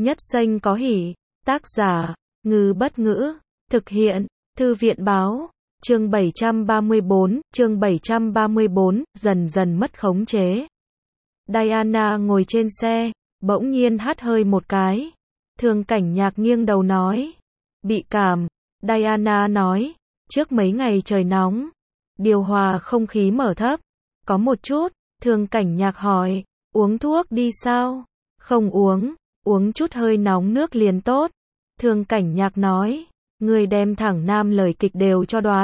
Nhất xanh có hỉ. Tác giả, Ngư Bất Ngữ. Thực hiện, Thư viện Báo. Chương 734, dần dần mất khống chế. Diana ngồi trên xe, bỗng nhiên hắt hơi một cái. Thường Cảnh Nhạc nghiêng đầu nói. Bị cảm. Diana nói. Trước mấy ngày trời nóng. Điều hòa không khí mở thấp. Có một chút. Thường Cảnh Nhạc hỏi. Uống thuốc đi sao? Không uống. Uống chút hơi nóng nước liền tốt. Thường Cảnh Nhạc nói. Ngươi đem thẳng nam lời kịch đều cho đoạt.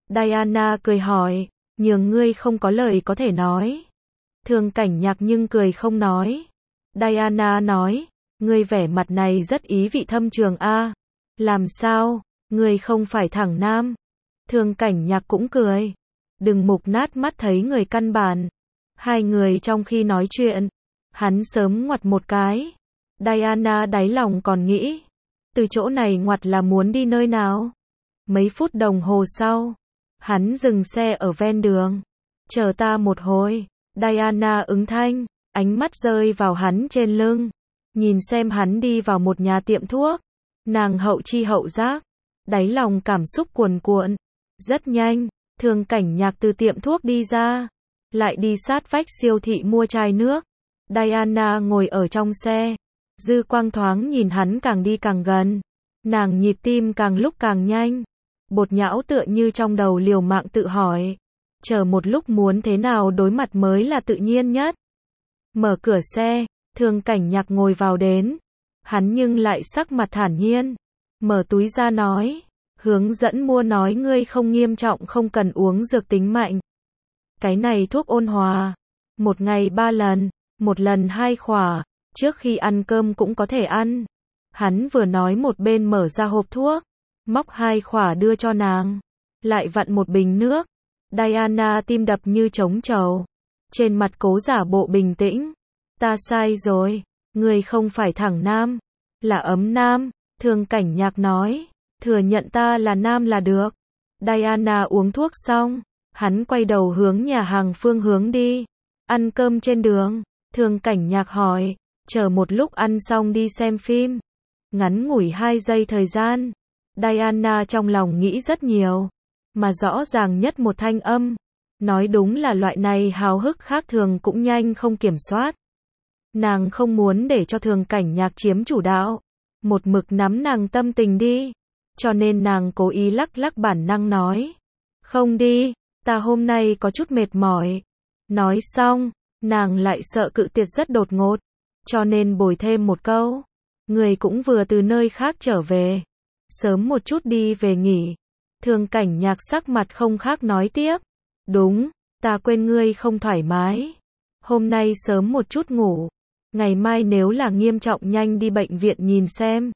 Diana cười hỏi. Nhường ngươi không có lời có thể nói. Thường Cảnh Nhạc nhưng cười không nói. Diana nói. Ngươi vẻ mặt này rất ý vị thâm trường a. Làm sao? Ngươi không phải thẳng nam. Thường Cảnh Nhạc cũng cười. Đừng mục nát mắt thấy người căn bản. Hai người trong khi nói chuyện, hắn sớm ngoặt một cái. Diana đáy lòng còn nghĩ. Từ chỗ này ngoặt là muốn đi nơi nào? Mấy phút đồng hồ sau, hắn dừng xe ở ven đường. Chờ ta một hồi. Diana ứng thanh, ánh mắt rơi vào hắn trên lưng. Nhìn xem hắn đi vào một nhà tiệm thuốc. Nàng hậu chi hậu giác, đáy lòng cảm xúc cuồn cuộn. Rất nhanh, Thường Cảnh Nhạc từ tiệm thuốc đi ra. Lại đi sát vách siêu thị mua chai nước. Diana ngồi ở trong xe. Dư quang thoáng nhìn hắn càng đi càng gần. Nàng nhịp tim càng lúc càng nhanh. Bột nhão tựa như trong đầu liều mạng tự hỏi. Chờ một lúc muốn thế nào đối mặt mới là tự nhiên nhất. Mở cửa xe, Thường Cảnh Nhạc ngồi vào đến. Hắn nhưng lại sắc mặt thản nhiên. Mở túi ra nói. Hướng dẫn mua nói ngươi không nghiêm trọng không cần uống dược tính mạnh. Cái này thuốc ôn hòa. Một ngày 3 lần, một lần 2 khỏa. Trước khi ăn cơm cũng có thể ăn. Hắn vừa nói một bên mở ra hộp thuốc. Móc 2 khỏa đưa cho nàng. Lại vặn một bình nước. Diana tim đập như trống trầu. Trên mặt cố giả bộ bình tĩnh. Ta sai rồi. Ngươi không phải thẳng nam. Là ấm nam. Thường Cảnh Nhạc nói. Thừa nhận ta là nam là được. Diana uống thuốc xong. Hắn quay đầu hướng nhà hàng phương hướng đi. Ăn cơm trên đường. Thường Cảnh Nhạc hỏi. Chờ một lúc ăn xong đi xem phim. Ngắn ngủi 2 giây thời gian. Diana trong lòng nghĩ rất nhiều. Mà rõ ràng nhất một thanh âm. Nói đúng là loại này háo hức khác thường cũng nhanh không kiểm soát. Nàng không muốn để cho Thường Cảnh Nhạc chiếm chủ đạo. Một mực nắm nàng tâm tình đi. Cho nên nàng cố ý lắc lắc bản năng nói. Không đi, ta hôm nay có chút mệt mỏi. Nói xong, nàng lại sợ cự tuyệt rất đột ngột. Cho nên bồi thêm một câu. Người cũng vừa từ nơi khác trở về. Sớm một chút đi về nghỉ. Thường Cảnh Nhạc sắc mặt không khác nói tiếp. Đúng, ta quên ngươi không thoải mái. Hôm nay sớm một chút ngủ. Ngày mai nếu là nghiêm trọng nhanh đi bệnh viện nhìn xem.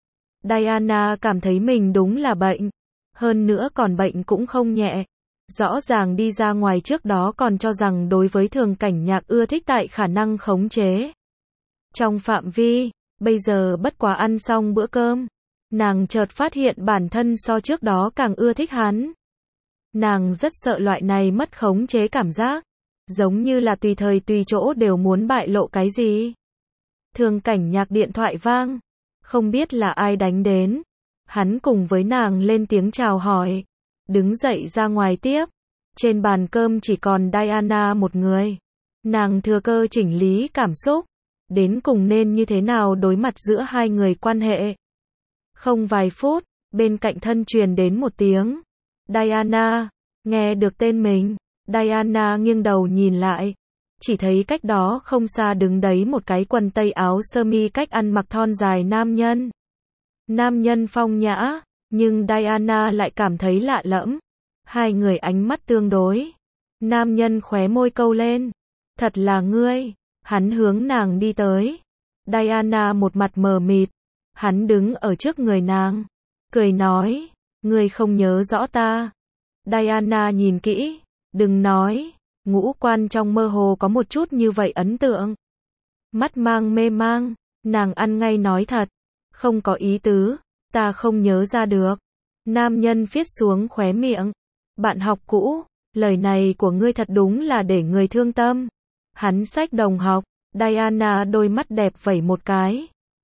Diana cảm thấy mình đúng là bệnh. Hơn nữa còn bệnh cũng không nhẹ. Rõ ràng đi ra ngoài trước đó còn cho rằng đối với Thường Cảnh Nhạc ưa thích tại khả năng khống chế. Trong phạm vi, bây giờ bất quá ăn xong bữa cơm. Nàng chợt phát hiện bản thân so trước đó càng ưa thích hắn. Nàng rất sợ loại này mất khống chế cảm giác. Giống như là tùy thời tùy chỗ đều muốn bại lộ cái gì. Thường Cảnh Nhạc điện thoại vang. Không biết là ai đánh đến. Hắn cùng với nàng lên tiếng chào hỏi. Đứng dậy ra ngoài tiếp. Trên bàn cơm chỉ còn Diana một người. Nàng thừa cơ chỉnh lý cảm xúc. Đến cùng nên như thế nào đối mặt giữa hai người quan hệ. Không vài phút, bên cạnh thân truyền đến một tiếng. Diana, nghe được tên mình. Diana nghiêng đầu nhìn lại. Chỉ thấy cách đó không xa đứng đấy một cái quần tây áo sơ mi cách ăn mặc thon dài nam nhân. Nam nhân phong nhã, nhưng Diana lại cảm thấy lạ lẫm. Hai người ánh mắt tương đối. Nam nhân khóe môi câu lên. Thật là ngươi. Hắn hướng nàng đi tới. Diana một mặt mờ mịt. Hắn đứng ở trước người nàng. Cười nói. Ngươi không nhớ rõ ta. Diana nhìn kỹ. Đừng nói. Ngũ quan trong mơ hồ có một chút như vậy ấn tượng. Mắt mang mê mang. Nàng ăn ngay nói thật. Không có ý tứ. Ta không nhớ ra được. Nam nhân viết xuống khóe miệng. Bạn học cũ. Lời này của ngươi thật đúng là để người thương tâm. Hắn xách đồng học. Diana đôi mắt đẹp vẩy một cái.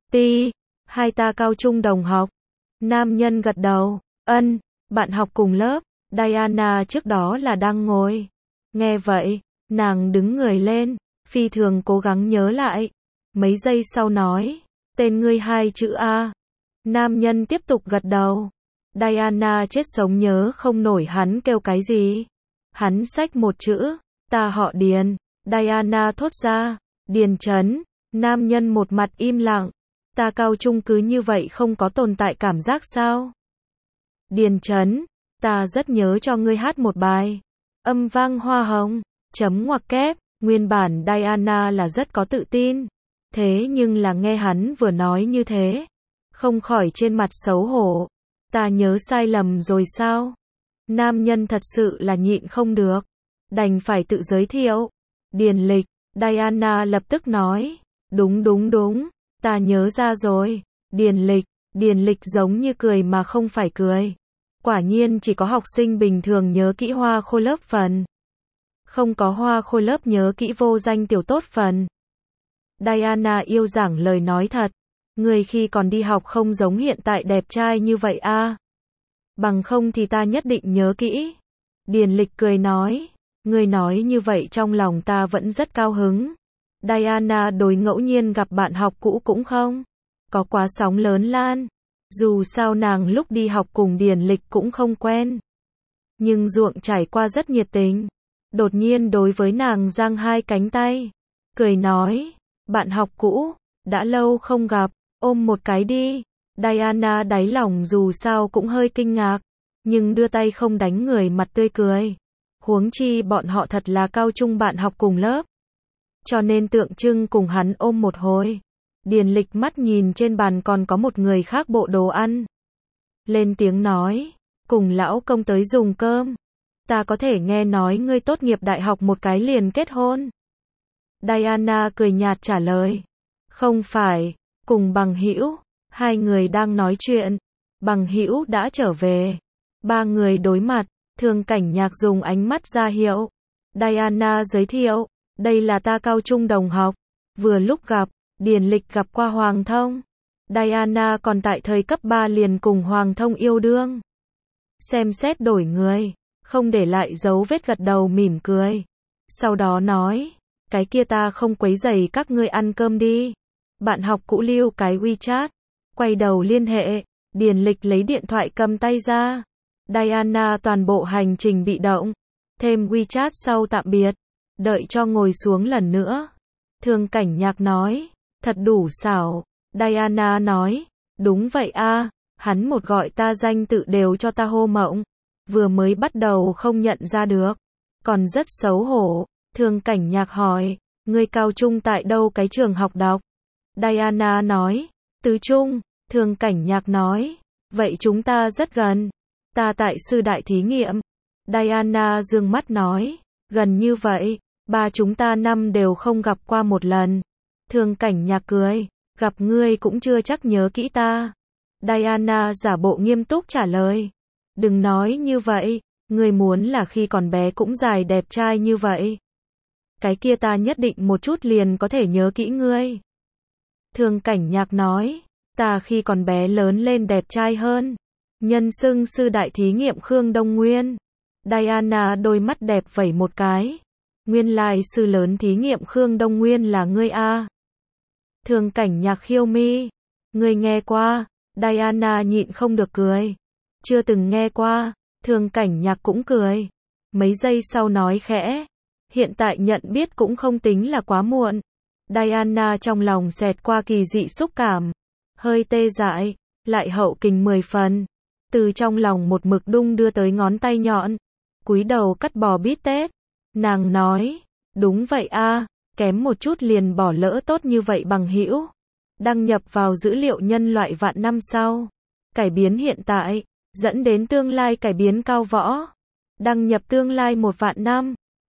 Ti, hai ta cao trung đồng học. Nam nhân gật đầu, ân, bạn học cùng lớp. Diana trước đó là đang ngồi. Nghe vậy, nàng đứng người lên, phi thường cố gắng nhớ lại. Mấy giây sau nói, tên ngươi 2 chữ A. Nam nhân tiếp tục gật đầu. Diana chết sống nhớ không nổi hắn kêu cái gì. Hắn xách một chữ, ta họ Điền. Diana thốt ra, Điền Chấn. Nam nhân một mặt im lặng. Ta cao trung cứ như vậy không có tồn tại cảm giác sao? Điền Chấn, ta rất nhớ cho ngươi hát một bài. Âm vang hoa hồng, chấm ngoặc kép. Nguyên bản Diana là rất có tự tin. Thế nhưng là nghe hắn vừa nói như thế, không khỏi trên mặt xấu hổ. Ta nhớ sai lầm rồi sao? Nam nhân thật sự là nhịn không được, đành phải tự giới thiệu. Điền Lịch. Diana lập tức nói, đúng, ta nhớ ra rồi. Điền Lịch. Điền Lịch giống như cười mà không phải cười. Quả nhiên chỉ có học sinh bình thường nhớ kỹ hoa khôi lớp phần. Không có hoa khôi lớp nhớ kỹ vô danh tiểu tốt phần. Diana yêu giảng lời nói thật. Người khi còn đi học không giống hiện tại đẹp trai như vậy a. Bằng không thì ta nhất định nhớ kỹ. Điền Lịch cười nói, người nói như vậy trong lòng ta vẫn rất cao hứng. Diana đối ngẫu nhiên gặp bạn học cũ cũng không có quá sóng lớn lan. Dù sao nàng lúc đi học cùng Điền Lịch cũng không quen. Nhưng ruộng trải qua rất nhiệt tình. Đột nhiên đối với nàng giang hai cánh tay. Cười nói, bạn học cũ, đã lâu không gặp, ôm một cái đi. Diana đáy lòng dù sao cũng hơi kinh ngạc. Nhưng đưa tay không đánh người mặt tươi cười. Huống chi bọn họ thật là cao trung bạn học cùng lớp. Cho nên tượng trưng cùng hắn ôm một hồi. Điền Lịch mắt nhìn trên bàn còn có một người khác bộ đồ ăn. Lên tiếng nói, cùng lão công tới dùng cơm. Ta có thể nghe nói ngươi tốt nghiệp đại học một cái liền kết hôn. Diana cười nhạt trả lời, không phải, cùng bằng hữu. Hai người đang nói chuyện, bằng hữu đã trở về. Ba người đối mặt, Thường Cảnh Nhạc dùng ánh mắt ra hiệu. Diana giới thiệu, đây là ta cao trung đồng học. Vừa lúc gặp, Điền Lịch gặp qua Hoàng Thông. Diana còn tại thời cấp 3 liền cùng Hoàng Thông yêu đương. Xem xét đổi người, không để lại dấu vết gật đầu mỉm cười. Sau đó nói, cái kia ta không quấy rầy các ngươi ăn cơm đi. Bạn học cũ lưu cái WeChat. Quay đầu liên hệ, Điền Lịch lấy điện thoại cầm tay ra. Diana toàn bộ hành trình bị động. Thêm WeChat sau tạm biệt. Đợi cho ngồi xuống lần nữa. Thường Cảnh Nhạc nói, thật đủ xảo. Diana nói, đúng vậy a, hắn một gọi ta danh tự đều cho ta hô mộng. Vừa mới bắt đầu không nhận ra được, còn rất xấu hổ. Thường Cảnh Nhạc hỏi, ngươi cao trung tại đâu cái trường học đọc? Diana nói, tứ trung. Thường Cảnh Nhạc nói, vậy chúng ta rất gần. Ta tại sư đại thí nghiệm. Diana dương mắt nói, gần như vậy, ba chúng ta năm đều không gặp qua một lần. Thường Cảnh Nhạc cười, gặp ngươi cũng chưa chắc nhớ kỹ ta. Diana giả bộ nghiêm túc trả lời, đừng nói như vậy, ngươi muốn là khi còn bé cũng dài đẹp trai như vậy. Cái kia ta nhất định một chút liền có thể nhớ kỹ ngươi. Thường Cảnh Nhạc nói, ta khi còn bé lớn lên đẹp trai hơn. Nhân xưng sư đại thí nghiệm Khương Đông Nguyên. Diana đôi mắt đẹp vẩy một cái. Nguyên lai sư lớn thí nghiệm Khương Đông Nguyên là ngươi a. Thường Cảnh Nhạc khiêu mi. Ngươi nghe qua? Diana nhịn không được cười. Chưa từng nghe qua. Thường Cảnh Nhạc cũng cười. Mấy giây sau nói khẽ, hiện tại nhận biết cũng không tính là quá muộn. Diana trong lòng xẹt qua kỳ dị xúc cảm. Hơi tê dại, lại hậu kình 10 phần. Từ trong lòng một mực đung đưa tới ngón tay nhọn. Cúi đầu cắt bò bít tết. Nàng nói, đúng vậy a, kém một chút liền bỏ lỡ tốt như vậy bằng hữu. Đăng nhập vào dữ liệu nhân loại vạn năm sau. Cải biến hiện tại, dẫn đến tương lai cải biến cao võ. Đăng nhập tương lai 1 vạn năm.